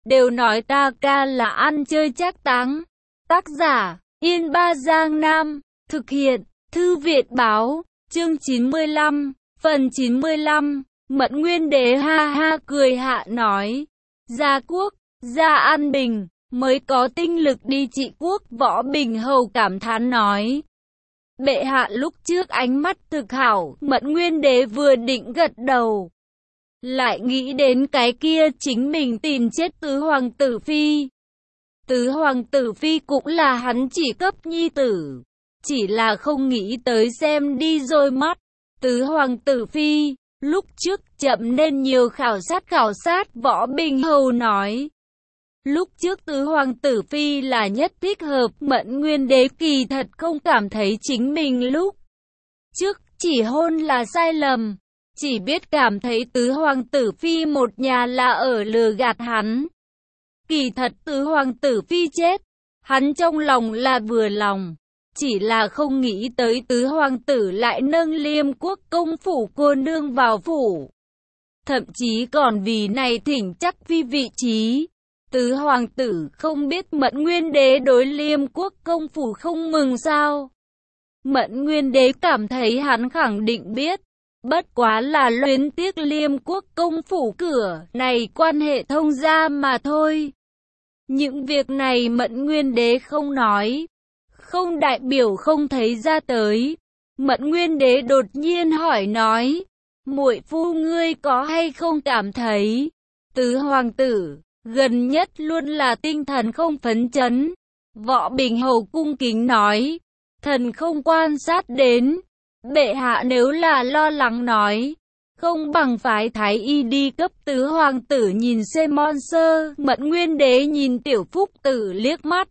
đều nói ta ca là ăn chơi trác táng. Tác giả, Yên Ba Giang Nam, thực hiện, Thư viện báo, chương 95, phần 95, Mẫn Nguyên Đế ha ha cười hạ nói, gia quốc, gia an bình, mới có tinh lực đi trị quốc. Võ Bình Hầu cảm thán nói, bệ hạ lúc trước ánh mắt thực hảo. Mẫn Nguyên Đế vừa định gật đầu, lại nghĩ đến cái kia chính mình tìm chết tứ hoàng tử phi. Tứ hoàng tử phi cũng là hắn chỉ cấp nhi tử, chỉ là không nghĩ tới xem đi rồi mắt. Tứ hoàng tử phi, lúc trước chậm nên nhiều khảo sát. Võ Bình Hầu nói, lúc trước tứ hoàng tử phi là nhất thích hợp. Mẫn Nguyên Đế kỳ thật không cảm thấy chính mình lúc trước chỉ hôn là sai lầm, chỉ biết cảm thấy tứ hoàng tử phi một nhà là ở lừa gạt hắn. Kỳ thật tứ hoàng tử phi chết, hắn trong lòng là vừa lòng, chỉ là không nghĩ tới tứ hoàng tử lại nâng Liêm Quốc công phủ cô nương vào phủ. Thậm chí còn vì này thỉnh chắc phi vị trí. Tứ hoàng tử không biết Mẫn Nguyên Đế đối Liêm Quốc công phủ không mừng sao? Mẫn Nguyên Đế cảm thấy hắn khẳng định biết, bất quá là luyến tiếc Liêm Quốc công phủ cửa này quan hệ thông gia mà thôi. Những việc này Mẫn Nguyên Đế không nói, không đại biểu không thấy ra tới. Mẫn Nguyên Đế đột nhiên hỏi nói, muội phu ngươi có hay không cảm thấy tứ hoàng tử gần nhất luôn là tinh thần không phấn chấn? Võ Bình Hầu cung kính nói, thần không quan sát đến. Bệ hạ nếu là lo lắng nói, không bằng phái thái y đi cấp tứ hoàng tử nhìn xem mon sơ. Mẫn Nguyên Đế nhìn Tiểu Phúc Tử liếc mắt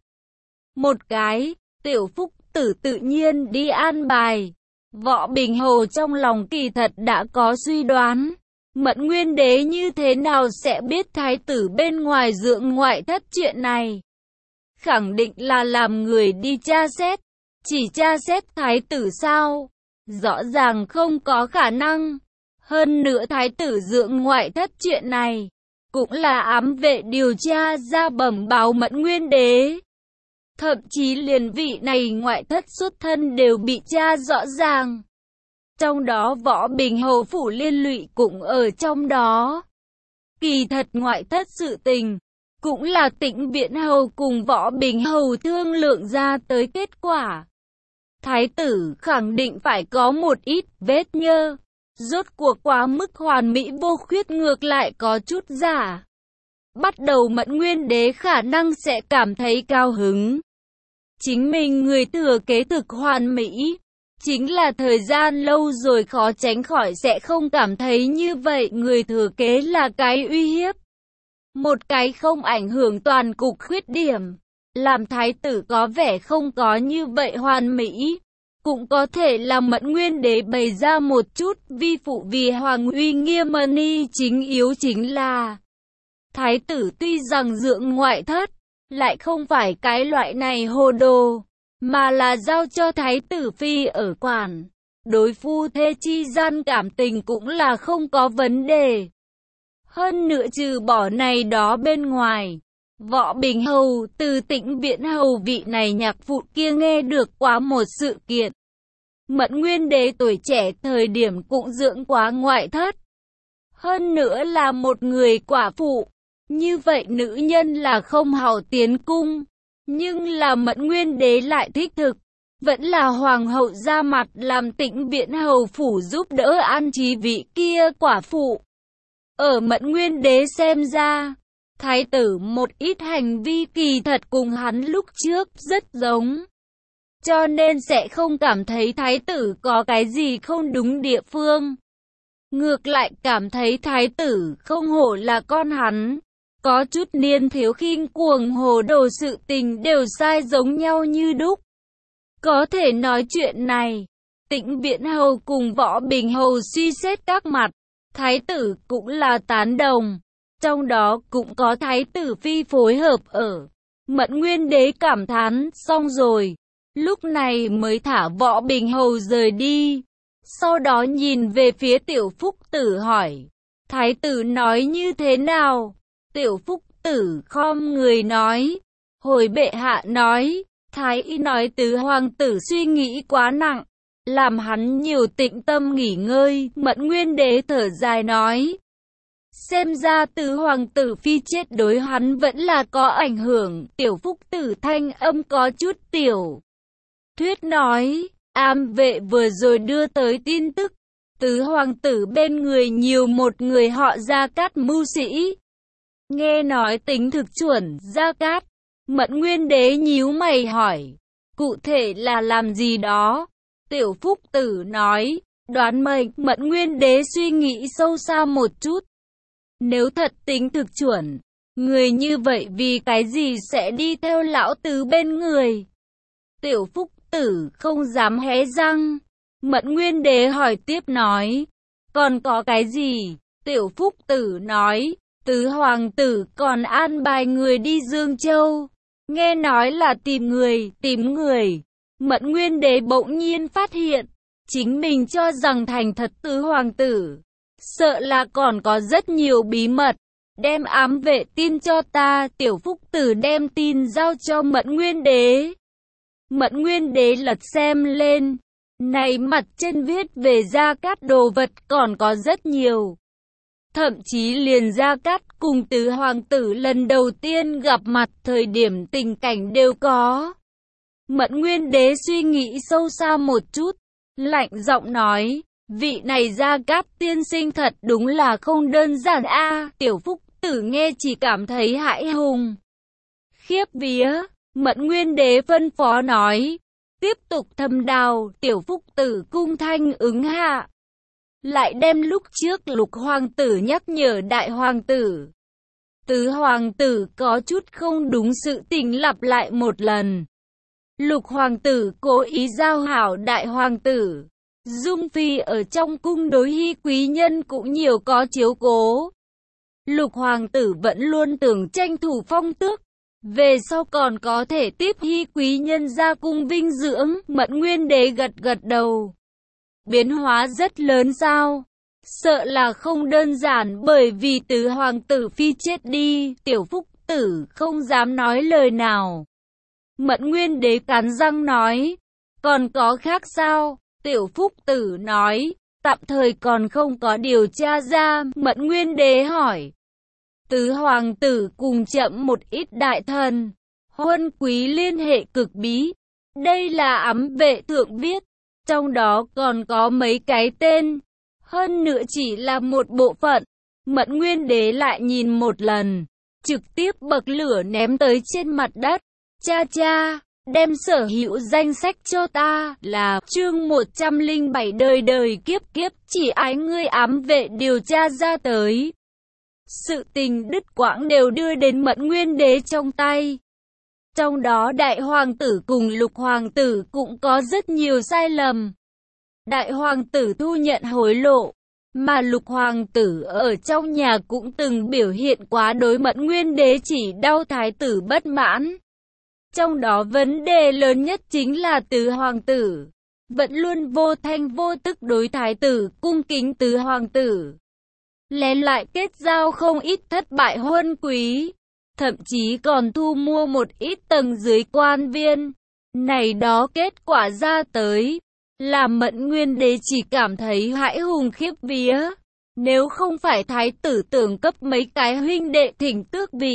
một cái, Tiểu Phúc Tử tự nhiên đi an bài. Võ Bình Hầu trong lòng kỳ thật đã có suy đoán, Mẫn Nguyên Đế như thế nào sẽ biết thái tử bên ngoài dưỡng ngoại thất chuyện này. Khẳng định là làm người đi tra xét, chỉ tra xét thái tử sao? Rõ ràng không có khả năng. Hơn nữa thái tử dưỡng ngoại thất chuyện này, cũng là ám vệ điều tra ra bẩm báo Mẫn Nguyên Đế. Thậm chí liền vị này ngoại thất xuất thân đều bị tra rõ ràng. Trong đó Võ Bình Hầu phủ liên lụy cũng ở trong đó. Kỳ thật ngoại thất sự tình, cũng là Tĩnh Viễn Hầu cùng Võ Bình Hầu thương lượng ra tới kết quả. Thái tử khẳng định phải có một ít vết nhơ, rốt cuộc quá mức hoàn mỹ vô khuyết ngược lại có chút giả. Bắt đầu Mẫn Nguyên Đế khả năng sẽ cảm thấy cao hứng. Chính mình người thừa kế thực hoàn mỹ, chính là thời gian lâu rồi khó tránh khỏi sẽ không cảm thấy như vậy người thừa kế là cái uy hiếp. Một cái không ảnh hưởng toàn cục khuyết điểm, làm thái tử có vẻ không có như vậy hoàn mỹ. Cũng có thể là Mẫn Nguyên Đế bày ra một chút vi phụ vì hoàng uy nghiêm ni chính yếu chính là thái tử tuy rằng dưỡng ngoại thất, lại không phải cái loại này hồ đồ, mà là giao cho thái tử phi ở quản. Đối phu thê chi gian cảm tình cũng là không có vấn đề. Hơn nữa trừ bỏ này đó bên ngoài, Võ Bình Hầu từ Tĩnh Viễn Hầu vị này nhạc phụ kia nghe được quá một sự kiện. Mẫn Nguyên Đế tuổi trẻ thời điểm cũng dưỡng quá ngoại thất. Hơn nữa là một người quả phụ. Như vậy nữ nhân là không hảo tiến cung. Nhưng là Mẫn Nguyên Đế lại thích thực. Vẫn là hoàng hậu ra mặt làm Tĩnh Viễn Hầu phủ giúp đỡ an trí vị kia quả phụ. Ở Mẫn Nguyên Đế xem ra, thái tử một ít hành vi kỳ thật cùng hắn lúc trước rất giống. Cho nên sẽ không cảm thấy thái tử có cái gì không đúng địa phương. Ngược lại cảm thấy thái tử không hổ là con hắn. Có chút niên thiếu khinh cuồng hồ đồ sự tình đều sai giống nhau như đúc. Có thể nói chuyện này, Tĩnh Viễn Hầu cùng Võ Bình Hầu suy xét các mặt, thái tử cũng là tán đồng. Trong đó cũng có thái tử phi phối hợp ở. Mẫn Nguyên Đế cảm thán xong rồi, lúc này mới thả Võ Bình Hầu rời đi. Sau đó nhìn về phía Tiểu Phúc Tử hỏi, thái tử nói như thế nào? Tiểu Phúc Tử tử khom người nói, hồi bệ hạ nói, thái y nói tứ hoàng tử suy nghĩ quá nặng, làm hắn nhiều tĩnh tâm nghỉ ngơi. Mẫn Nguyên Đế thở dài nói, xem ra tứ hoàng tử phi chết đối hắn vẫn là có ảnh hưởng. Tiểu Phúc Tử thanh âm có chút tiểu thuyết nói, ám vệ vừa rồi đưa tới tin tức, tứ hoàng tử bên người nhiều một người họ Gia Cát mưu sĩ. Nghe nói tính thực chuẩn. Gia Cát. Mẫn Nguyên Đế nhíu mày hỏi, cụ thể là làm gì đó? Tiểu Phúc Tử nói, đoán mệnh. Mẫn Nguyên Đế suy nghĩ sâu xa một chút. Nếu thật tính thực chuẩn, người như vậy vì cái gì sẽ đi theo lão tứ bên người? Tiểu Phúc Tử không dám hé răng. Mẫn Nguyên Đế hỏi tiếp nói, còn có cái gì? Tiểu Phúc Tử nói, tứ hoàng tử còn an bài người đi Dương Châu. Nghe nói là tìm người. Mẫn Nguyên Đế bỗng nhiên phát hiện, chính mình cho rằng thành thật tứ hoàng tử, sợ là còn có rất nhiều bí mật. Đem ám vệ tin cho ta. Tiểu Phúc Tử đem tin giao cho Mẫn Nguyên Đế. Mẫn Nguyên Đế lật xem lên, này mặt trên viết về Gia Cát đồ vật còn có rất nhiều. Thậm chí liền Gia Cát cùng tứ hoàng tử lần đầu tiên gặp mặt thời điểm tình cảnh đều có. Mẫn Nguyên Đế suy nghĩ sâu xa một chút, lạnh giọng nói, vị này Gia Cát tiên sinh thật đúng là không đơn giản a. Tiểu Phúc Tử nghe chỉ cảm thấy hãi hùng, khiếp vía. Mẫn Nguyên Đế phân phó nói, tiếp tục thâm đào. Tiểu Phúc Tử cung thanh ứng hạ, lại đem lúc trước Lục hoàng tử nhắc nhở đại hoàng tử. Tứ hoàng tử có chút không đúng sự tình lặp lại một lần. Lục hoàng tử cố ý giao hảo đại hoàng tử. Dung phi ở trong cung đối Hy quý nhân cũng nhiều có chiếu cố. Lục hoàng tử vẫn luôn tưởng tranh thủ phong tước, về sau còn có thể tiếp Hy quý nhân ra cung vinh dưỡng. Mẫn Nguyên Đế gật gật đầu. Biến hóa rất lớn sao? Sợ là không đơn giản, bởi vì tứ hoàng tử phi chết đi. Tiểu Phúc Tử không dám nói lời nào. Mẫn Nguyên Đế cắn răng nói, còn có khác sao? Tiểu Phúc Tử nói, tạm thời còn không có điều tra ra. Mẫn Nguyên Đế hỏi, tứ hoàng tử cùng chậm một ít đại thần, huân quý liên hệ cực bí. Đây là ám vệ thượng viết, trong đó còn có mấy cái tên, hơn nữa chỉ là một bộ phận. Mẫn Nguyên Đế lại nhìn một lần, trực tiếp bậc lửa ném tới trên mặt đất. Cha cha, đem sở hữu danh sách cho ta. Là chương 107 đời đời kiếp kiếp chỉ ái ngươi ám vệ điều tra ra tới. Sự tình đứt quãng đều đưa đến Mẫn Nguyên Đế trong tay. Trong đó đại hoàng tử cùng lục hoàng tử cũng có rất nhiều sai lầm. Đại hoàng tử thu nhận hối lộ, mà lục hoàng tử ở trong nhà cũng từng biểu hiện quá đối Mẫn Nguyên Đế chỉ đau thái tử bất mãn. Trong đó vấn đề lớn nhất chính là tứ hoàng tử vẫn luôn vô thanh vô tức đối thái tử cung kính. Tứ hoàng tử lén lại kết giao không ít thất bại huân quý, thậm chí còn thu mua một ít tầng dưới quan viên. Này đó kết quả ra tới, làm Mẫn Nguyên Đế chỉ cảm thấy hãi hùng khiếp vía. Nếu không phải thái tử tưởng cấp mấy cái huynh đệ thỉnh tước vị,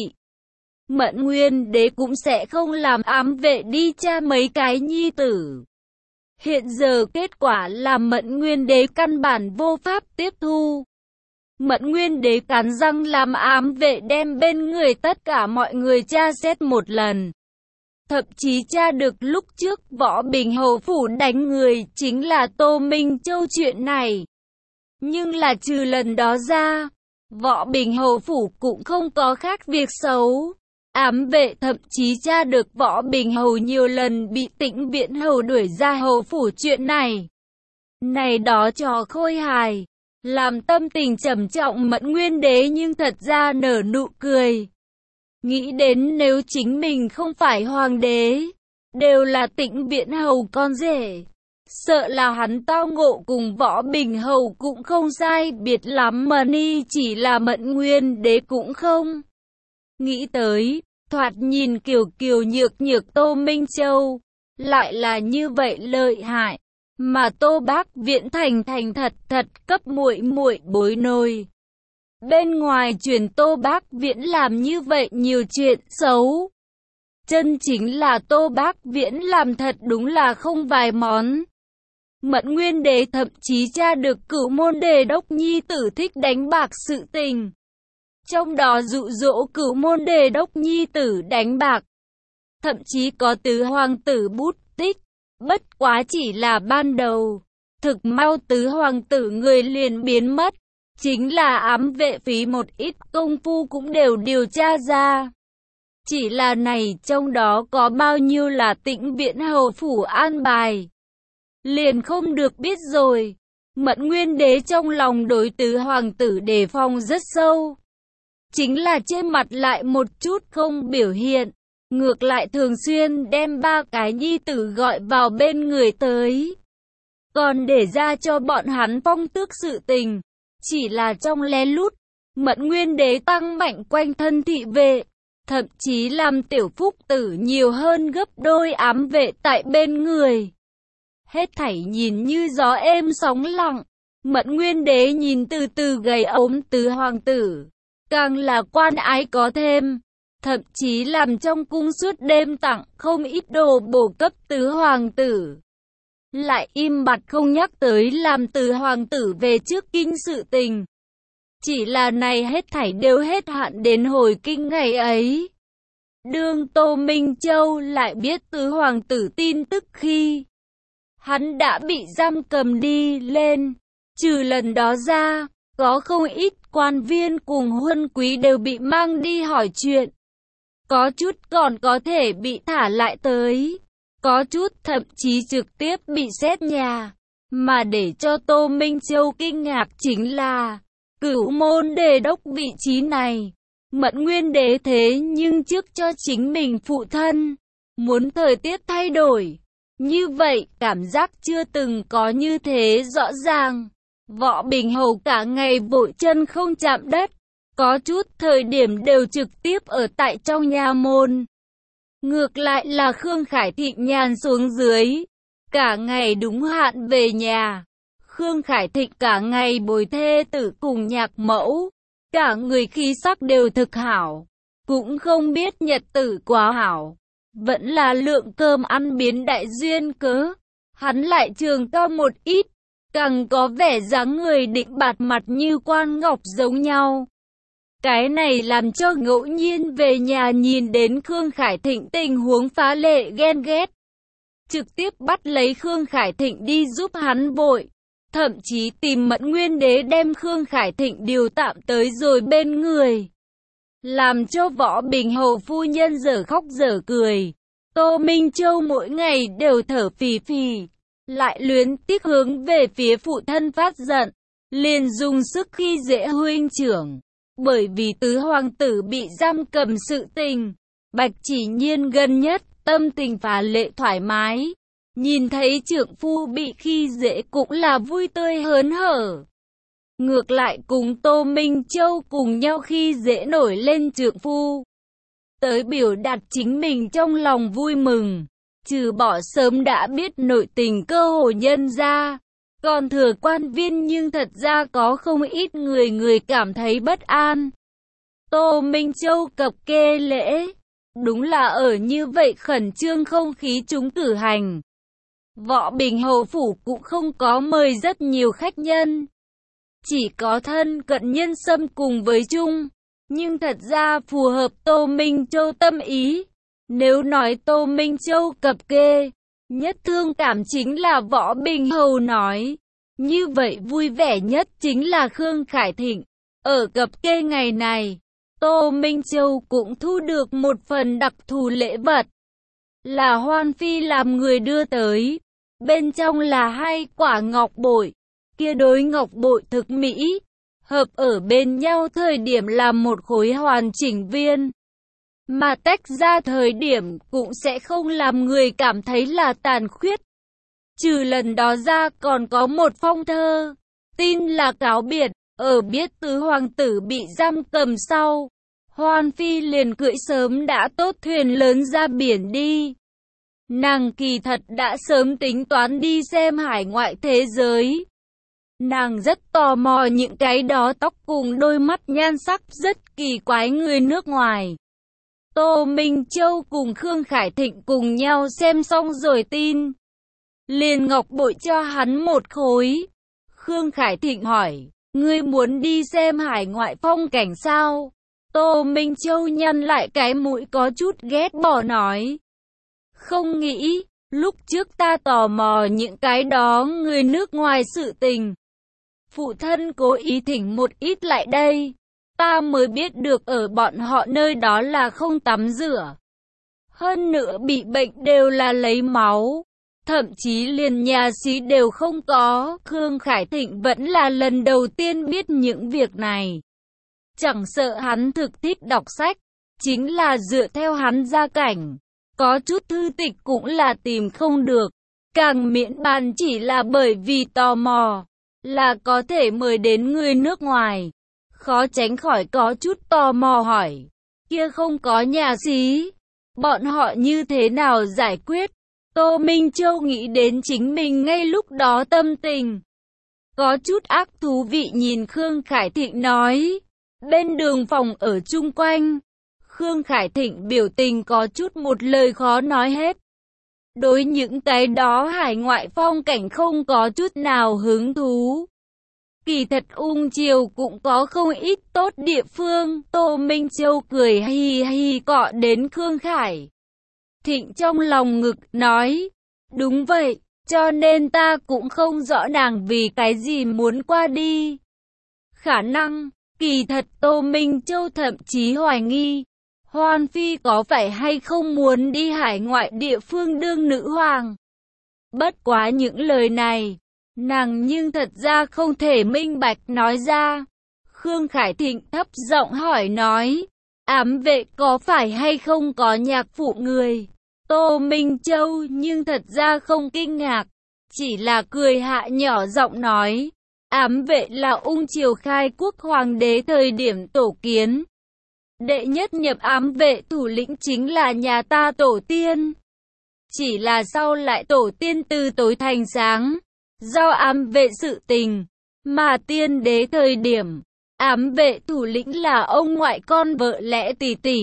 Mẫn Nguyên Đế cũng sẽ không làm ám vệ đi tra mấy cái nhi tử. Hiện giờ kết quả là Mẫn Nguyên Đế căn bản vô pháp tiếp thu. Mẫn Nguyên Đế cắn răng làm ám vệ đem bên người tất cả mọi người tra xét một lần. Thậm chí tra được lúc trước Võ Bình Hầu phủ đánh người chính là Tô Minh Châu chuyện này. Nhưng là trừ lần đó ra, Võ Bình Hầu phủ cũng không có khác việc xấu. Ám vệ thậm chí tra được Võ Bình Hầu nhiều lần bị Tĩnh Viễn Hầu đuổi ra hầu phủ chuyện này. Này đó trò khôi hài, làm tâm tình trầm trọng Mẫn Nguyên Đế nhưng thật ra nở nụ cười. Nghĩ đến nếu chính mình không phải hoàng đế, đều là Tĩnh Viễn Hầu con rể, sợ là hắn tao ngộ cùng Võ Bình Hầu cũng không sai biệt lắm mà ni chỉ là Mẫn Nguyên Đế cũng không. Nghĩ tới, thoạt nhìn kiều kiều nhược nhược Tô Minh Châu, lại là như vậy lợi hại, mà Tô Bác Viễn thành thành thật thật cấp muội muội bối nôi. Bên ngoài truyền Tô Bác Viễn làm như vậy nhiều chuyện xấu. Chân chính là Tô Bác Viễn làm thật đúng là không vài món. Mẫn Nguyên Đế thậm chí tra được Cửu Môn Đề Đốc nhi tử thích đánh bạc sự tình. Trong đó dụ dỗ Cửu Môn Đề Đốc nhi tử đánh bạc. Thậm chí có tứ hoàng tử bút tích. Bất quá chỉ là ban đầu. Thực mau tứ hoàng tử người liền biến mất. Chính là ám vệ phí một ít công phu cũng đều điều tra ra. Chỉ là này trong đó có bao nhiêu là Tĩnh Viễn hầu phủ an bài. Liền không được biết rồi. Mẫn Nguyên Đế trong lòng đối tứ hoàng tử đề phòng rất sâu. Chính là trên mặt lại một chút không biểu hiện. Ngược lại thường xuyên đem ba cái nhi tử gọi vào bên người tới. Còn để ra cho bọn hắn phong tước sự tình. Chỉ là trong lén lút, Mẫn Nguyên Đế tăng mạnh quanh thân thị vệ. Thậm chí làm Tiểu Phúc Tử nhiều hơn gấp đôi ám vệ tại bên người. Hết thảy nhìn như gió êm sóng lặng. Mẫn Nguyên Đế nhìn từ từ gầy ốm tứ hoàng tử. Càng là quan ái có thêm. Thậm chí làm trong cung suốt đêm tặng không ít đồ bổ cấp tứ hoàng tử. Lại im bặt không nhắc tới làm tứ hoàng tử về trước kinh sự tình. Chỉ là này hết thảy đều hết hạn đến hồi kinh ngày ấy. Đương Tô Minh Châu lại biết tứ hoàng tử tin tức khi hắn đã bị giam cầm đi lên. Trừ lần đó ra, có không ít quan viên cùng huân quý đều bị mang đi hỏi chuyện. Có chút còn có thể bị thả lại tới. Có chút thậm chí trực tiếp bị xét nhà. Mà để cho Tô Minh Châu kinh ngạc chính là Cửu Môn Đề Đốc vị trí này. Mẫn Nguyên Đế thế nhưng trước cho chính mình phụ thân. Muốn thời tiết thay đổi. Như vậy cảm giác chưa từng có như thế rõ ràng. Võ Bình Hầu cả ngày vội chân không chạm đất. Có chút thời điểm đều trực tiếp ở tại trong nhà môn. Ngược lại là Khương Khải Thịnh nhàn xuống dưới. Cả ngày đúng hạn về nhà. Khương Khải Thịnh cả ngày bồi thê tử cùng nhạc mẫu. Cả người khí sắc đều thực hảo. Cũng không biết nhật tử quá hảo. Vẫn là lượng cơm ăn biến đại duyên cớ. Hắn lại trường cao một ít. Càng có vẻ dáng người định bạt mặt như quan ngọc giống nhau. Cái này làm cho ngẫu nhiên về nhà nhìn đến Khương Khải Thịnh tình huống phá lệ ghen ghét. Trực tiếp bắt lấy Khương Khải Thịnh đi giúp hắn vội. Thậm chí tìm Mẫn Nguyên Đế đem Khương Khải Thịnh điều tạm tới rồi bên người. Làm cho Võ Bình Hầu phu nhân dở khóc dở cười. Tô Minh Châu mỗi ngày đều thở phì phì. Lại luyến tiếc hướng về phía phụ thân phát giận. Liền dùng sức khi dễ huynh trưởng. Bởi vì tứ hoàng tử bị giam cầm sự tình. Bạch Chỉ Nhiên gần nhất tâm tình phá lệ thoải mái. Nhìn thấy trượng phu bị khi dễ cũng là vui tươi hớn hở. Ngược lại cùng Tô Minh Châu cùng nhau khi dễ nổi lên trượng phu. Tới biểu đạt chính mình trong lòng vui mừng. Trừ bỏ sớm đã biết nội tình cơ hồ nhân ra. Còn thừa quan viên nhưng thật ra có không ít người cảm thấy bất an. Tô Minh Châu cập kê lễ. Đúng là ở như vậy khẩn trương không khí chúng cử hành. Võ Bình Hầu phủ cũng không có mời rất nhiều khách nhân. Chỉ có thân cận nhân xâm cùng với chung. Nhưng thật ra phù hợp Tô Minh Châu tâm ý. Nếu nói Tô Minh Châu cập kê, nhất thương cảm chính là Võ Bình Hầu nói. Như vậy vui vẻ nhất chính là Khương Khải Thịnh. Ở cập kê ngày này, Tô Minh Châu cũng thu được một phần đặc thù lễ vật. Là Hoan Phi làm người đưa tới. Bên trong là 2 quả ngọc bội. Kia đối ngọc bội thực mỹ. Hợp ở bên nhau thời điểm là một khối hoàn chỉnh viên. Mà tách ra thời điểm cũng sẽ không làm người cảm thấy là tàn khuyết. Trừ lần đó ra còn có một phong thơ. Tin là cáo biệt. Ở biết tứ hoàng tử bị giam cầm sau. Hoan Phi liền cưỡi sớm đã tốt thuyền lớn ra biển đi. Nàng kỳ thật đã sớm tính toán đi xem hải ngoại thế giới. Nàng rất tò mò những cái đó tóc cùng đôi mắt nhan sắc rất kỳ quái người nước ngoài. Tô Minh Châu cùng Khương Khải Thịnh cùng nhau xem xong rồi tin. Liền ngọc bội cho hắn một khối. Khương Khải Thịnh hỏi, ngươi muốn đi xem hải ngoại phong cảnh sao? Tô Minh Châu nhăn lại cái mũi có chút ghét bỏ nói. Không nghĩ, lúc trước ta tò mò những cái đó người nước ngoài sự tình. Phụ thân cố ý thỉnh một ít lại đây. Ta mới biết được ở bọn họ nơi đó là không tắm rửa. Hơn nữa bị bệnh đều là lấy máu. Thậm chí liền nhà xí đều không có. Khương Khải Thịnh vẫn là lần đầu tiên biết những việc này. Chẳng sợ hắn thực thích đọc sách. Chính là dựa theo hắn gia cảnh. Có chút thư tịch cũng là tìm không được. Càng miễn bàn chỉ là bởi vì tò mò. Là có thể mời đến người nước ngoài. Khó tránh khỏi có chút tò mò hỏi. Kia không có nhà xí. Bọn họ như thế nào giải quyết? Tô Minh Châu nghĩ đến chính mình ngay lúc đó tâm tình. Có chút ác thú vị nhìn Khương Khải Thịnh nói. Bên đường phòng ở chung quanh. Khương Khải Thịnh biểu tình có chút một lời khó nói hết. Đối những cái đó hải ngoại phong cảnh không có chút nào hứng thú. Kỳ thật Ung Chiều cũng có không ít tốt địa phương. Tô Minh Châu cười hi hi cọ đến Khương Khải Thịnh trong lòng ngực nói. Đúng vậy, cho nên ta cũng không rõ nàng vì cái gì muốn qua đi. Khả năng, kỳ thật Tô Minh Châu thậm chí hoài nghi. Hoan Phi có phải hay không muốn đi hải ngoại địa phương đương nữ hoàng? Bất quá những lời này, nàng nhưng thật ra không thể minh bạch nói ra. Khương Khải Thịnh thấp giọng hỏi nói, ám vệ có phải hay không có nhạc phụ người? Tô Minh Châu nhưng thật ra không kinh ngạc, chỉ là cười hạ nhỏ giọng nói, ám vệ là Ung Triều khai quốc hoàng đế thời điểm tổ kiến. Đệ nhất nhập ám vệ thủ lĩnh chính là nhà ta tổ tiên. Chỉ là sau lại tổ tiên từ tối thành sáng, do ám vệ sự tình, mà tiên đế thời điểm, ám vệ thủ lĩnh là ông ngoại con vợ lẽ tỷ tỷ.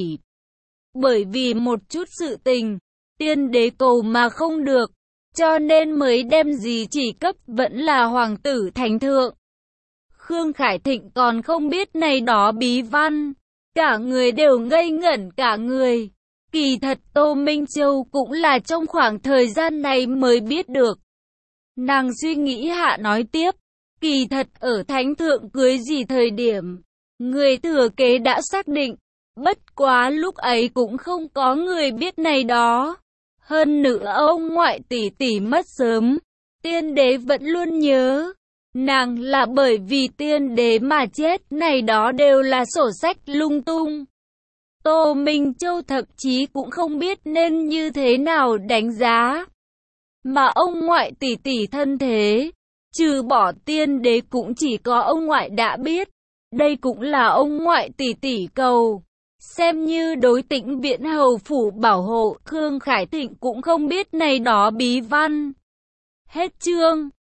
Bởi vì một chút sự tình, tiên đế cầu mà không được, cho nên mới đem gì chỉ cấp vẫn là hoàng tử thánh thượng. Khương Khải Thịnh còn không biết này đó bí văn. Cả người đều ngây ngẩn cả người. Kỳ thật Tô Minh Châu cũng là trong khoảng thời gian này mới biết được. Nàng suy nghĩ hạ nói tiếp. Kỳ thật ở thánh thượng cưới gì thời điểm, người thừa kế đã xác định. Bất quá lúc ấy cũng không có người biết này đó. Hơn nữa ông ngoại tỷ tỷ mất sớm. Tiên đế vẫn luôn nhớ. Nàng là bởi vì tiên đế mà chết, này đó đều là sổ sách lung tung. Tô Minh Châu thậm chí cũng không biết nên như thế nào đánh giá. Mà ông ngoại tỷ tỷ thân thế, trừ bỏ tiên đế cũng chỉ có ông ngoại đã biết. Đây cũng là ông ngoại tỷ tỷ cầu. Xem như đối Tĩnh Viễn hầu phủ bảo hộ, Khương Khải Thịnh cũng không biết này đó bí văn. Hết chương.